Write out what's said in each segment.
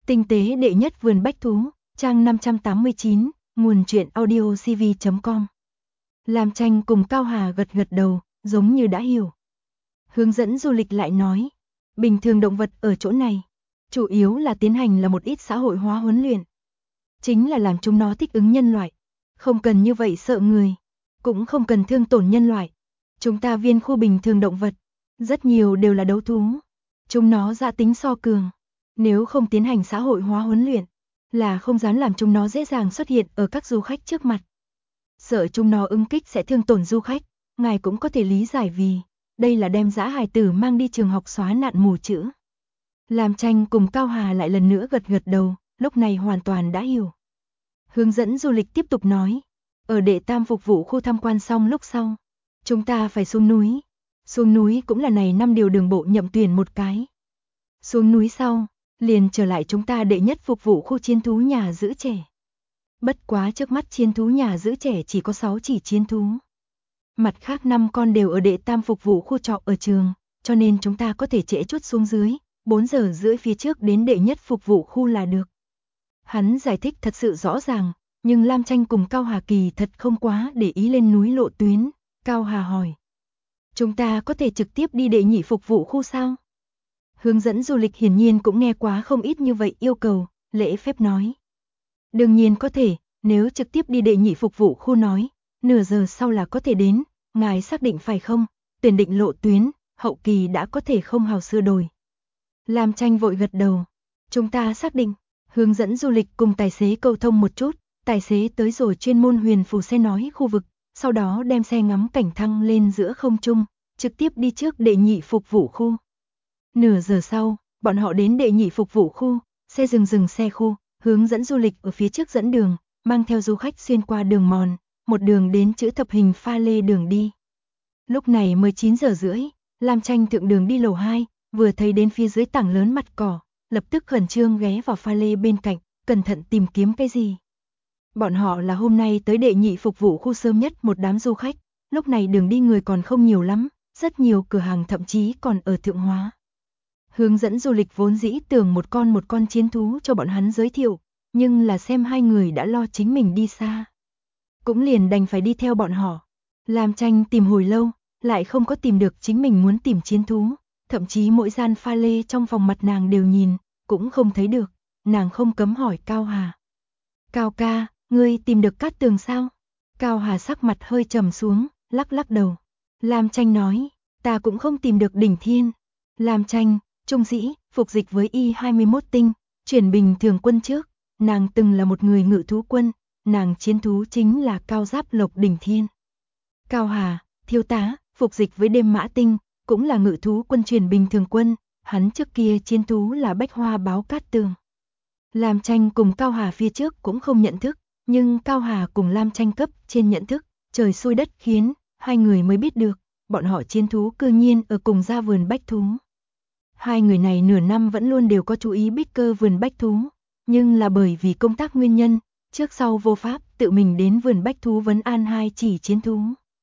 Tinh tế đệ nhất vườn bách thú, trang 589, nguồn truyện audiocv.com. Lam Tranh cùng Cao Hà gật gật đầu, giống như đã hiểu. Hướng dẫn du lịch lại nói, bình thường động vật ở chỗ này, chủ yếu là tiến hành là một ít xã hội hóa huấn luyện. Chính là làm chúng nó thích ứng nhân loại, không cần như vậy sợ người, cũng không cần thương tổn nhân loại. Chúng ta viên khu bình thường động vật, rất nhiều đều là đấu thú. Chúng nó dã tính so cường, nếu không tiến hành xã hội hóa huấn luyện, là không dám làm chúng nó dễ dàng xuất hiện ở các du khách trước mặt. Sợ chúng nó ứng kích sẽ thương tổn du khách, ngài cũng có thể lý giải vì đây là đem dã hài tử mang đi trường học xóa nạn mù chữ. Lam Tranh cùng Cao Hà lại lần nữa gật gật đầu, lúc này hoàn toàn đã hiểu. Hướng dẫn du lịch tiếp tục nói, ở đệ tam phục vụ khu tham quan xong lúc sau, chúng ta phải xuống núi. Xuống núi cũng là này 5 điều đường bộ nhậm tuyển một cái. Xuống núi sau, liền trở lại chúng ta đệ nhất phục vụ khu chiến thú nhà giữ trẻ. Bất quá trước mắt chiến thú nhà giữ trẻ chỉ có 6 chỉ chiến thú. Mặt khác 5 con đều ở đệ tam phục vụ khu trọ ở trường, cho nên chúng ta có thể trễ chút xuống dưới, 4 giờ rưỡi phía trước đến đệ nhất phục vụ khu là được. Hắn giải thích thật sự rõ ràng, nhưng Lam Tranh cùng Cao Hà kỳ thật không quá để ý lên núi lộ tuyến. Cao Hà hỏi, chúng ta có thể trực tiếp đi đệ nhị phục vụ khu sao? Hướng dẫn du lịch hiển nhiên cũng nghe quá không ít như vậy yêu cầu, lễ phép nói. Đương nhiên có thể, nếu trực tiếp đi đệ nhị phục vụ khu nói, nửa giờ sau là có thể đến, ngài xác định phải không? Tuyển định lộ tuyến, hậu kỳ đã có thể không hào sửa đổi. Lam Tranh vội gật đầu, chúng ta xác định. Hướng dẫn du lịch cùng tài xế cầu thông một chút, tài xế tới rồi chuyên môn huyền phù xe nói khu vực, sau đó đem xe ngắm cảnh thăng lên giữa không trung, trực tiếp đi trước đệ nhị phục vụ khu. Nửa giờ sau, bọn họ đến đệ nhị phục vụ khu, xe dừng xe khu, hướng dẫn du lịch ở phía trước dẫn đường, mang theo du khách xuyên qua đường mòn, một đường đến chữ thập hình pha lê đường đi. Lúc này mới 9 giờ rưỡi, Lam Tranh thượng đường đi lầu 2, vừa thấy đến phía dưới tảng lớn mặt cỏ, lập tức khẩn trương ghé vào pha lê bên cạnh, cẩn thận tìm kiếm cái gì. Bọn họ là hôm nay tới đệ nhị phục vụ khu sớm nhất một đám du khách, lúc này đường đi người còn không nhiều lắm, rất nhiều cửa hàng thậm chí còn ở thượng hóa. Hướng dẫn du lịch vốn dĩ tưởng một con chiến thú cho bọn hắn giới thiệu, nhưng là xem hai người đã lo chính mình đi xa. Cũng liền đành phải đi theo bọn họ. Lam Tranh tìm hồi lâu, lại không có tìm được chính mình muốn tìm chiến thú, thậm chí mỗi gian pha lê trong phòng mặt nàng đều nhìn, cũng không thấy được, nàng không cấm hỏi Cao Hà. Cao ca, ngươi tìm được Cát Tường sao? Cao Hà sắc mặt hơi trầm xuống, lắc đầu. Lam Tranh nói, ta cũng không tìm được Đỉnh Thiên. Lam Tranh, trung dĩ, phục dịch với Y-21 tinh, chuyển bình thường quân trước, nàng từng là một người ngự thú quân, nàng chiến thú chính là Cao Giáp Lộc Đỉnh Thiên. Cao Hà, thiếu tá, phục dịch với Đêm Mã tinh, cũng là ngự thú quân chuyển bình thường quân, hắn trước kia chiến thú là Bách Hoa Báo Cát Tường. Lam Tranh cùng Cao Hà phía trước cũng không nhận thức, nhưng Cao Hà cùng Lam Tranh cấp trên nhận thức, trời xui đất khiến, hai người mới biết được, bọn họ chiến thú cư nhiên ở cùng gia vườn bách thú. Hai người này nửa năm vẫn luôn đều có chú ý bích cơ vườn bách thú, nhưng là bởi vì công tác nguyên nhân, trước sau vô pháp tự mình đến vườn bách thú vấn an hai chỉ chiến thú.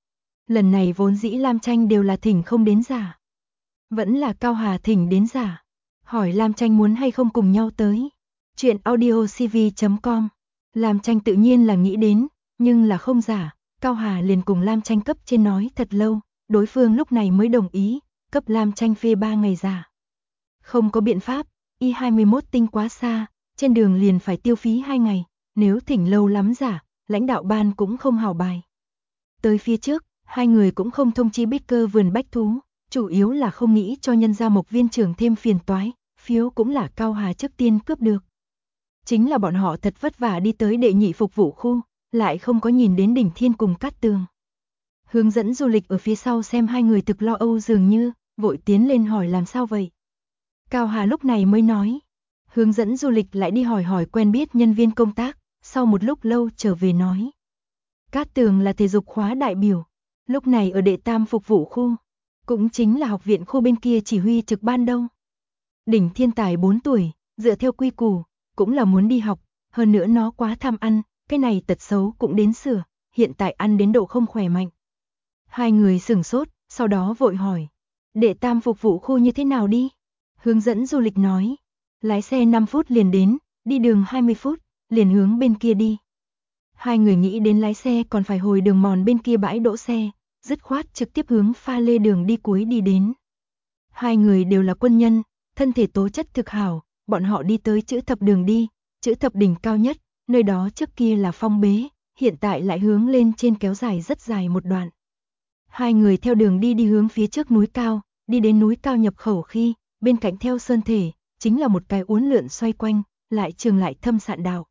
Lần này vốn dĩ Lam Tranh đều là thỉnh không đến giả. Vẫn là Cao Hà thỉnh đến giả. Hỏi Lam Tranh muốn hay không cùng nhau tới. Chuyện audiocv.com. Lam Tranh tự nhiên là nghĩ đến, nhưng là không giả. Cao Hà liền cùng Lam Tranh cấp trên nói thật lâu, đối phương lúc này mới đồng ý, cấp Lam Tranh phê 3 ngày giả. Không có biện pháp, Y-21 tinh quá xa, trên đường liền phải tiêu phí 2 ngày, nếu thỉnh lâu lắm giả, lãnh đạo ban cũng không hào bài. Tới phía trước, hai người cũng không thông chi bích cơ vườn bách thú, chủ yếu là không nghĩ cho nhân gia Mộc viên trưởng thêm phiền toái, phiếu cũng là Cao Hà trước tiên cướp được. Chính là bọn họ thật vất vả đi tới đệ nhị phục vụ khu, lại không có nhìn đến Đỉnh Thiên cùng Cát Tường. Hướng dẫn du lịch ở phía sau xem hai người thực lo âu dường như, vội tiến lên hỏi làm sao vậy. Cao Hà lúc này mới nói, hướng dẫn du lịch lại đi hỏi quen biết nhân viên công tác, sau một lúc lâu trở về nói. Cát Tường là thể dục khóa đại biểu, lúc này ở đệ tam phục vụ khu, cũng chính là học viện khu bên kia chỉ huy trực ban đâu. Đỉnh Thiên tài 4 tuổi, dựa theo quy củ, cũng là muốn đi học, hơn nữa nó quá tham ăn, cái này tật xấu cũng đến sửa, hiện tại ăn đến độ không khỏe mạnh. Hai người sửng sốt, sau đó vội hỏi, đệ tam phục vụ khu như thế nào đi? Hướng dẫn du lịch nói, Lái xe 5 phút liền đến, đi đường 20 phút, liền hướng bên kia đi. Hai người nghĩ đến lái xe còn phải hồi đường mòn bên kia bãi đỗ xe, dứt khoát trực tiếp hướng pha lê đường đi cuối đi đến. Hai người đều là quân nhân, thân thể tố chất thực hảo, bọn họ đi tới chữ thập đường đi, chữ thập đỉnh cao nhất, nơi đó trước kia là phong bế, hiện tại lại hướng lên trên kéo dài rất dài một đoạn. Hai người theo đường đi hướng phía trước núi cao, đi đến núi cao nhập khẩu khi, bên cạnh theo sơn thể, chính là một cái uốn lượn xoay quanh, lại trường lại thâm sạn đạo.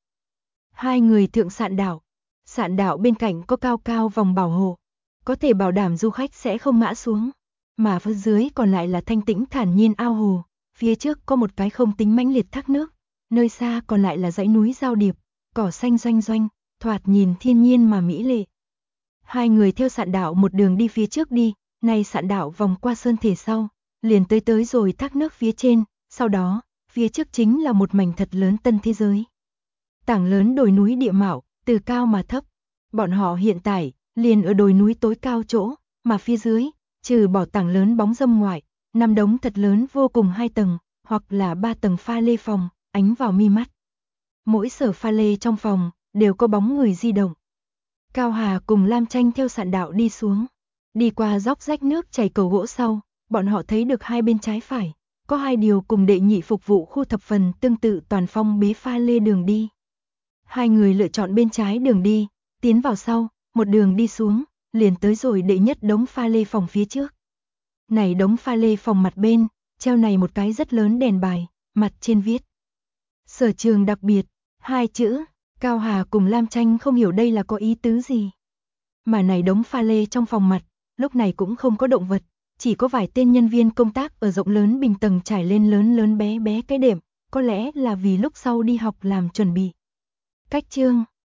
Hai người thượng sạn đạo bên cạnh có cao cao vòng bảo hộ, có thể bảo đảm du khách sẽ không ngã xuống, mà phía dưới còn lại là thanh tĩnh thản nhiên ao hồ, phía trước có một cái không tính mãnh liệt thác nước, nơi xa còn lại là dãy núi giao điệp, cỏ xanh doanh doanh, thoạt nhìn thiên nhiên mà mỹ lệ. Hai người theo sạn đạo một đường đi phía trước đi, nay sạn đạo vòng qua sơn thể sau, liền tới rồi thác nước phía trên, sau đó, phía trước chính là một mảnh thật lớn tân thế giới. Tảng lớn đồi núi địa mạo, từ cao mà thấp. Bọn họ hiện tại, liền ở đồi núi tối cao chỗ, mà phía dưới, trừ bỏ tảng lớn bóng râm ngoại, năm đống thật lớn vô cùng 2 tầng, hoặc là 3 tầng pha lê phòng, ánh vào mi mắt. Mỗi sở pha lê trong phòng, đều có bóng người di động. Cao Hà cùng Lam Tranh theo sạn đạo đi xuống, đi qua dốc rách nước chảy cầu gỗ sau, bọn họ thấy được hai bên trái phải, có hai điều cùng đệ nhị phục vụ khu thập phần tương tự toàn phong bế pha lê đường đi. Hai người lựa chọn bên trái đường đi, tiến vào sau, một đường đi xuống, liền tới rồi đệ nhất đống pha lê phòng phía trước. Này đống pha lê phòng mặt bên, treo này một cái rất lớn đèn bài, mặt trên viết Sở trường đặc biệt, 2 chữ. Cao Hà cùng Lam Tranh không hiểu đây là có ý tứ gì. Mà này đống pha lê trong phòng mặt, lúc này cũng không có động vật, chỉ có vài tên nhân viên công tác ở rộng lớn bình tầng trải lên lớn lớn bé bé cái đệm, có lẽ là vì lúc sau đi học làm chuẩn bị. Cách chương